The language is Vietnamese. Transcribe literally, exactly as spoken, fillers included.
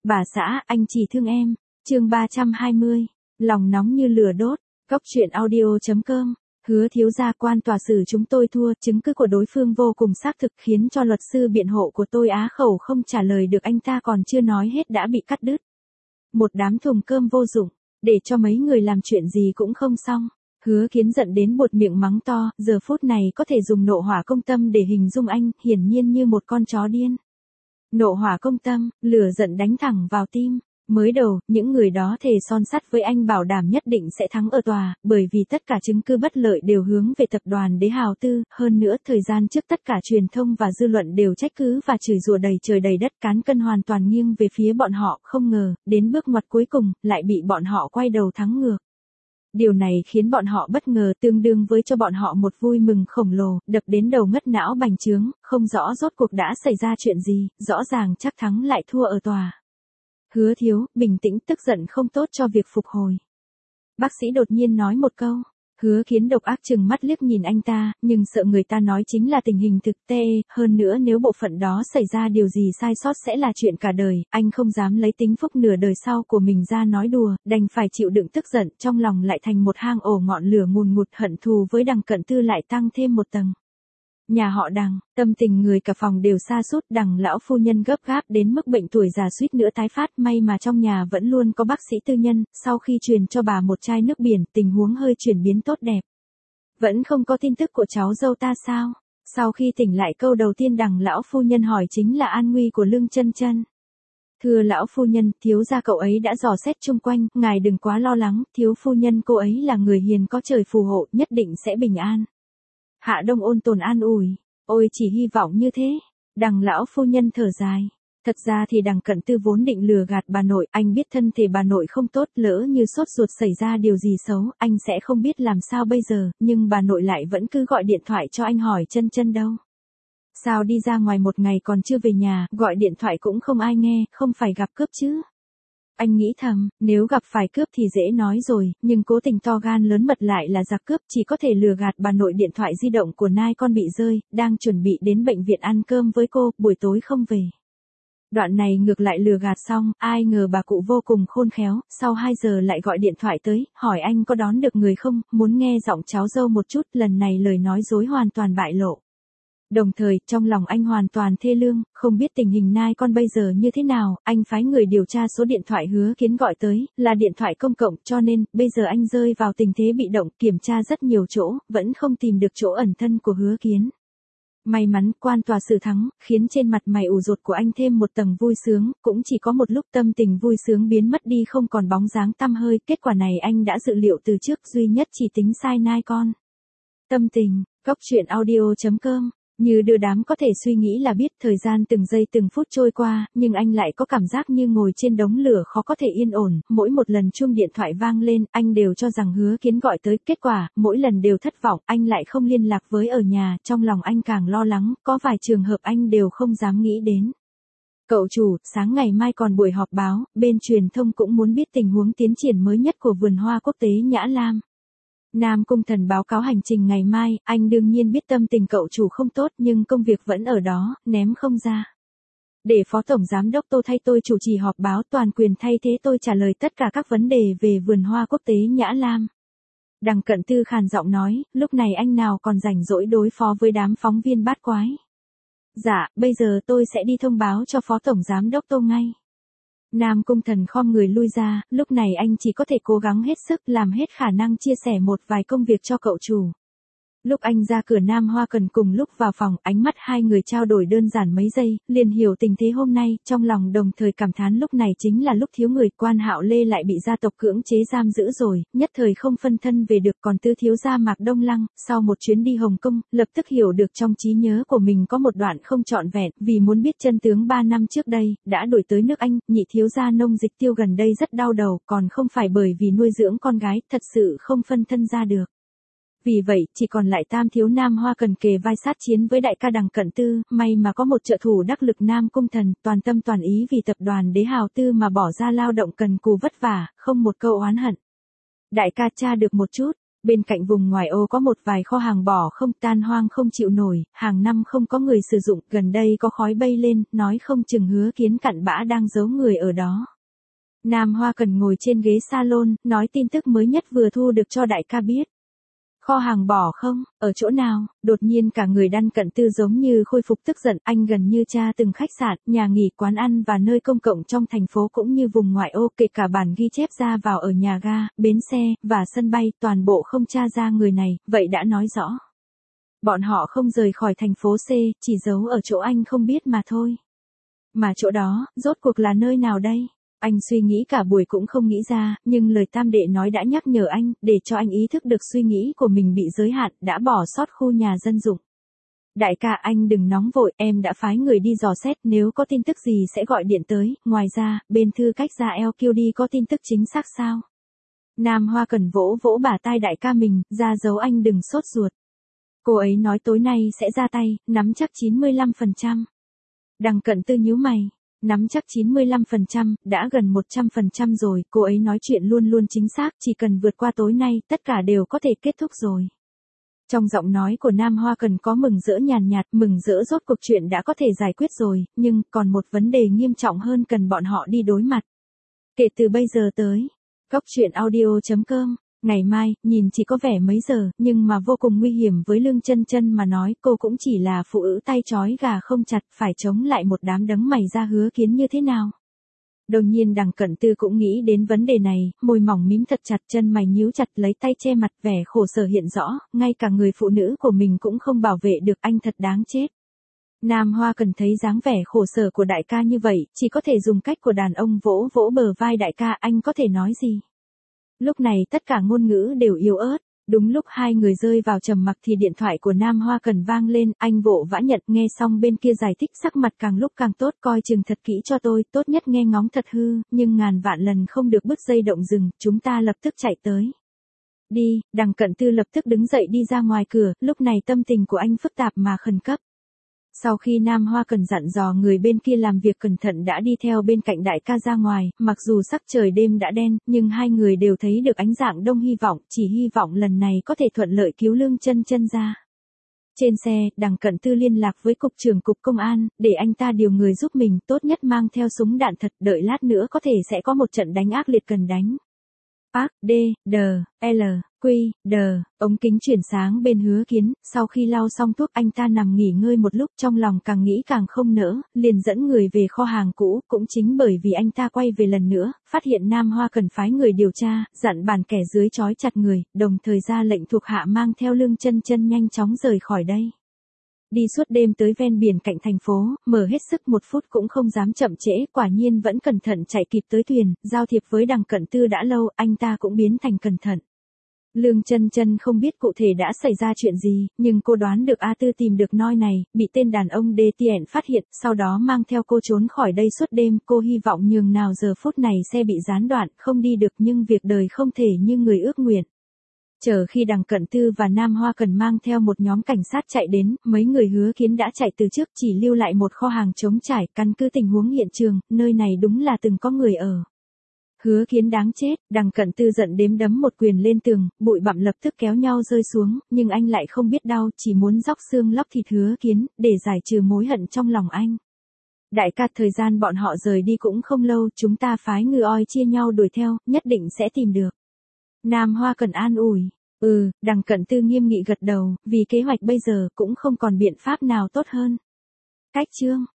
Bà xã, anh chỉ thương em. Chương ba trăm hai mươi. Lòng nóng như lửa đốt. Góc truyện audio chấm com. Hứa thiếu gia, quan tòa xử chúng tôi thua, chứng cứ của đối phương vô cùng xác thực khiến cho luật sư biện hộ của tôi á khẩu không trả lời được, anh ta còn chưa nói hết đã bị cắt đứt. Một đám thùng cơm vô dụng, để cho mấy người làm chuyện gì cũng không xong. Hứa Kiến giận đến buột miệng mắng to, giờ phút này có thể dùng nộ hỏa công tâm để hình dung anh, hiển nhiên như một con chó điên. Nộ hỏa công tâm, lửa giận đánh thẳng vào tim. Mới đầu, những người đó thề son sắt với anh bảo đảm nhất định sẽ thắng ở tòa, bởi vì tất cả chứng cứ bất lợi đều hướng về tập đoàn Đế Hào Tư, hơn nữa thời gian trước tất cả truyền thông và dư luận đều trách cứ và chửi rủa đầy trời đầy đất, cán cân hoàn toàn nghiêng về phía bọn họ, không ngờ, đến bước ngoặt cuối cùng, lại bị bọn họ quay đầu thắng ngược. Điều này khiến bọn họ bất ngờ, tương đương với cho bọn họ một vui mừng khổng lồ, đập đến đầu ngất não bành trướng, không rõ rốt cuộc đã xảy ra chuyện gì, rõ ràng chắc thắng lại thua ở tòa. Hứa thiếu, bình tĩnh, tức giận không tốt cho việc phục hồi. Bác sĩ đột nhiên nói một câu. Hứa Kiến độc ác trừng mắt liếc nhìn anh ta, nhưng sợ người ta nói chính là tình hình thực tế, hơn nữa nếu bộ phận đó xảy ra điều gì sai sót sẽ là chuyện cả đời, anh không dám lấy tính phúc nửa đời sau của mình ra nói đùa, đành phải chịu đựng tức giận, trong lòng lại thành một hang ổ ngọn lửa ngùn ngụt, hận thù với Đằng Cận Tư lại tăng thêm một tầng. Nhà họ Đằng, tâm tình người cả phòng đều sa sút, Đằng lão phu nhân gấp gáp đến mức bệnh tuổi già suýt nữa tái phát, may mà trong nhà vẫn luôn có bác sĩ tư nhân, sau khi truyền cho bà một chai nước biển, tình huống hơi chuyển biến tốt đẹp. Vẫn không có tin tức của cháu dâu ta sao? Sau khi tỉnh lại, câu đầu tiên Đằng lão phu nhân hỏi chính là an nguy của Lương Chân Chân. Thưa lão phu nhân, thiếu gia cậu ấy đã dò xét chung quanh, ngài đừng quá lo lắng, thiếu phu nhân cô ấy là người hiền có trời phù hộ, nhất định sẽ bình an. Hạ Đông ôn tồn an ủi, ôi chỉ hy vọng như thế. Đằng lão phu nhân thở dài. Thật ra thì Đằng Cận Tư vốn định lừa gạt bà nội, anh biết thân thể bà nội không tốt, lỡ như sốt ruột xảy ra điều gì xấu, anh sẽ không biết làm sao bây giờ, nhưng bà nội lại vẫn cứ gọi điện thoại cho anh hỏi Chân Chân đâu. Sao đi ra ngoài một ngày còn chưa về nhà, gọi điện thoại cũng không ai nghe, không phải gặp cướp chứ. Anh nghĩ thầm, nếu gặp phải cướp thì dễ nói rồi, nhưng cố tình to gan lớn mật lại là giặc cướp, chỉ có thể lừa gạt bà nội. Điện thoại di động của nai con bị rơi, đang chuẩn bị đến bệnh viện ăn cơm với cô, buổi tối không về. Đoạn này ngược lại lừa gạt xong, ai ngờ bà cụ vô cùng khôn khéo, sau hai giờ lại gọi điện thoại tới, hỏi anh có đón được người không, muốn nghe giọng cháu dâu một chút, lần này lời nói dối hoàn toàn bại lộ. Đồng thời, trong lòng anh hoàn toàn thê lương, không biết tình hình nai con bây giờ như thế nào, anh phái người điều tra số điện thoại Hứa Kiến gọi tới, là điện thoại công cộng, cho nên, bây giờ anh rơi vào tình thế bị động, kiểm tra rất nhiều chỗ, vẫn không tìm được chỗ ẩn thân của Hứa Kiến. May mắn, quan tòa xử thắng, khiến trên mặt mày ủ rột của anh thêm một tầng vui sướng, cũng chỉ có một lúc tâm tình vui sướng biến mất đi không còn bóng dáng tăm hơi, kết quả này anh đã dự liệu từ trước, duy nhất chỉ tính sai nai con. Tâm tình, góc truyện audio chấm com. Như đưa đám có thể suy nghĩ là biết, thời gian từng giây từng phút trôi qua, nhưng anh lại có cảm giác như ngồi trên đống lửa khó có thể yên ổn, mỗi một lần chuông điện thoại vang lên, anh đều cho rằng Hứa Kiến gọi tới, kết quả, mỗi lần đều thất vọng, anh lại không liên lạc với ở nhà, trong lòng anh càng lo lắng, có vài trường hợp anh đều không dám nghĩ đến. Cậu chủ, sáng ngày mai còn buổi họp báo, bên truyền thông cũng muốn biết tình huống tiến triển mới nhất của vườn hoa quốc tế Nhã Lam. Nam Cung Thần báo cáo hành trình ngày mai, anh đương nhiên biết tâm tình cậu chủ không tốt nhưng công việc vẫn ở đó, ném không ra. Để Phó Tổng Giám đốc Tô thay tôi chủ trì họp báo, toàn quyền thay thế tôi trả lời tất cả các vấn đề về vườn hoa quốc tế Nhã Lam. Đằng Cận Tư khàn giọng nói, lúc này anh nào còn rảnh rỗi đối phó với đám phóng viên bát quái. Dạ, bây giờ tôi sẽ đi thông báo cho Phó Tổng Giám đốc Tô ngay. Nam Cung Thần khom người lui ra, lúc này anh chỉ có thể cố gắng hết sức, làm hết khả năng chia sẻ một vài công việc cho cậu chủ. Lúc anh ra cửa, Nam Hoa Cần cùng lúc vào phòng, ánh mắt hai người trao đổi đơn giản mấy giây, liền hiểu tình thế hôm nay, trong lòng đồng thời cảm thán lúc này chính là lúc thiếu người, Quan Hạo Lê lại bị gia tộc cưỡng chế giam giữ rồi, nhất thời không phân thân về được, còn Tứ thiếu gia Mạc Đông Lăng, sau một chuyến đi Hồng Kông, lập tức hiểu được trong trí nhớ của mình có một đoạn không trọn vẹn, vì muốn biết chân tướng ba năm trước đây, đã đổi tới nước Anh, nhị thiếu gia Nông Dịch Tiêu gần đây rất đau đầu, còn không phải bởi vì nuôi dưỡng con gái, thật sự không phân thân ra được. Vì vậy, chỉ còn lại tam thiếu Nam Hoa Cần kề vai sát chiến với đại ca Đằng Cận Tư, may mà có một trợ thủ đắc lực Nam Cung Thần, toàn tâm toàn ý vì tập đoàn Đế Hào Tư mà bỏ ra lao động cần cù vất vả, không một câu oán hận. Đại ca tra được một chút, Bên cạnh vùng ngoại ô có một vài kho hàng bỏ không, tan hoang không chịu nổi, hàng năm không có người sử dụng, gần đây có khói bay lên, nói không chừng Hứa Kiến cặn bã đang giấu người ở đó. Nam Hoa Cần ngồi trên ghế salon, nói tin tức mới nhất vừa thu được cho đại ca biết. Kho hàng bỏ không, ở chỗ nào? Đột nhiên cả người Đan Cận Tư giống như khôi phục tức giận, anh gần như tra từng khách sạn, nhà nghỉ, quán ăn và nơi công cộng trong thành phố cũng như vùng ngoại ô, kể cả bản ghi chép ra vào ở nhà ga, bến xe, và sân bay, toàn bộ không tra ra người này, vậy đã nói rõ. Bọn họ không rời khỏi thành phố C, chỉ giấu ở chỗ anh không biết mà thôi. Mà chỗ đó, rốt cuộc là nơi nào đây? Anh suy nghĩ cả buổi cũng không nghĩ ra, nhưng lời tam đệ nói đã nhắc nhở anh, để cho anh ý thức được suy nghĩ của mình bị giới hạn, đã bỏ sót khu nhà dân dụng. Đại ca anh đừng nóng vội, em đã phái người đi dò xét, nếu có tin tức gì sẽ gọi điện tới, ngoài ra, bên thư cách ra lờ quy đê có tin tức chính xác sao? Nam Hoa Cần vỗ vỗ bả tai đại ca mình, ra dấu anh đừng sốt ruột. Cô ấy nói tối nay sẽ ra tay, nắm chắc chín mươi lăm phần trăm. Đằng Cận Tư nhíu mày. Nắm chắc chín mươi lăm phần trăm, đã gần một trăm phần trăm rồi, cô ấy nói chuyện luôn luôn chính xác, chỉ cần vượt qua tối nay, tất cả đều có thể kết thúc rồi. Trong giọng nói của Nam Hoa Cần có mừng rỡ nhàn nhạt, mừng rỡ rốt cuộc chuyện đã có thể giải quyết rồi, nhưng còn một vấn đề nghiêm trọng hơn cần bọn họ đi đối mặt. Kể từ bây giờ tới, Cốc Truyện Audio chấm com. Ngày mai, nhìn chỉ có vẻ mấy giờ, nhưng mà vô cùng nguy hiểm với Lương Chân Chân mà nói, cô cũng chỉ là phụ nữ tay trói gà không chặt, phải chống lại một đám đấng mày ra Hứa Kiến như thế nào. Đột nhiên Đằng Cận Tư cũng nghĩ đến vấn đề này, môi mỏng mím thật chặt, chân mày nhíu chặt, lấy tay che mặt, vẻ khổ sở hiện rõ, ngay cả người phụ nữ của mình cũng không bảo vệ được, anh thật đáng chết. Nam Hoa Cần thấy dáng vẻ khổ sở của đại ca như vậy, chỉ có thể dùng cách của đàn ông vỗ vỗ bờ vai đại ca, anh có thể nói gì? Lúc này tất cả ngôn ngữ đều yếu ớt, đúng lúc hai người rơi vào trầm mặc thì điện thoại của Nam Hoa Cần vang lên, anh vội vã nhận, nghe xong bên kia giải thích sắc mặt càng lúc càng tốt, coi chừng thật kỹ cho tôi, tốt nhất nghe ngóng thật hư, nhưng ngàn vạn lần không được bứt dây động rừng, chúng ta lập tức chạy tới. Đi, Đằng Cận Tư lập tức đứng dậy đi ra ngoài cửa, lúc này tâm tình của anh phức tạp mà khẩn cấp. Sau khi Nam Hoa Cần dặn dò người bên kia làm việc cẩn thận đã đi theo bên cạnh đại ca ra ngoài, mặc dù sắc trời đêm đã đen, nhưng hai người đều thấy được ánh dạng đông hy vọng, chỉ hy vọng lần này có thể thuận lợi cứu Lương Chân Chân ra. Trên xe, Đằng Cận Tư liên lạc với cục trưởng cục công an, để anh ta điều người giúp mình, tốt nhất mang theo súng đạn thật, đợi lát nữa có thể sẽ có một trận đánh ác liệt cần đánh. Park, D, D, L, Q, D, ống kính chuyển sáng bên Hứa Kiến, sau khi lau xong thuốc anh ta nằm nghỉ ngơi một lúc, trong lòng càng nghĩ càng không nỡ, liền dẫn người về kho hàng cũ, cũng chính bởi vì anh ta quay về lần nữa, phát hiện Nam Hoa Cần phái người điều tra, dặn bàn kẻ dưới trói chặt người, đồng thời ra lệnh thuộc hạ mang theo Lương Chân Chân nhanh chóng rời khỏi đây. Đi suốt đêm tới ven biển cạnh thành phố, mở hết sức một phút cũng không dám chậm trễ, quả nhiên vẫn cẩn thận chạy kịp tới thuyền, giao thiệp với Đằng Cận Tư đã lâu, anh ta cũng biến thành cẩn thận. Lương Chân Chân không biết cụ thể đã xảy ra chuyện gì, nhưng cô đoán được A Tư tìm được noi này, bị tên đàn ông đê tiện phát hiện, sau đó mang theo cô trốn khỏi đây suốt đêm, cô hy vọng nhường nào giờ phút này xe bị gián đoạn, không đi được nhưng việc đời không thể như người ước nguyện. Chờ khi Đằng Cận Tư và Nam Hoa Cần mang theo một nhóm cảnh sát chạy đến, mấy người Hứa Kiến đã chạy từ trước, chỉ lưu lại một kho hàng trống trải, căn cứ tình huống hiện trường, nơi này đúng là từng có người ở. Hứa Kiến đáng chết, Đằng Cận Tư giận đếm đấm một quyền lên tường, bụi bặm lập tức kéo nhau rơi xuống, nhưng anh lại không biết đau, chỉ muốn róc xương lóc thịt Hứa Kiến, để giải trừ mối hận trong lòng anh. Đại ca, thời gian bọn họ rời đi cũng không lâu, chúng ta phái ngư oi chia nhau đuổi theo, nhất định sẽ tìm được. Nam Hoa Cần an ủi. Ừ, Đằng Cận Tư nghiêm nghị gật đầu, vì kế hoạch bây giờ cũng không còn biện pháp nào tốt hơn. Cách chương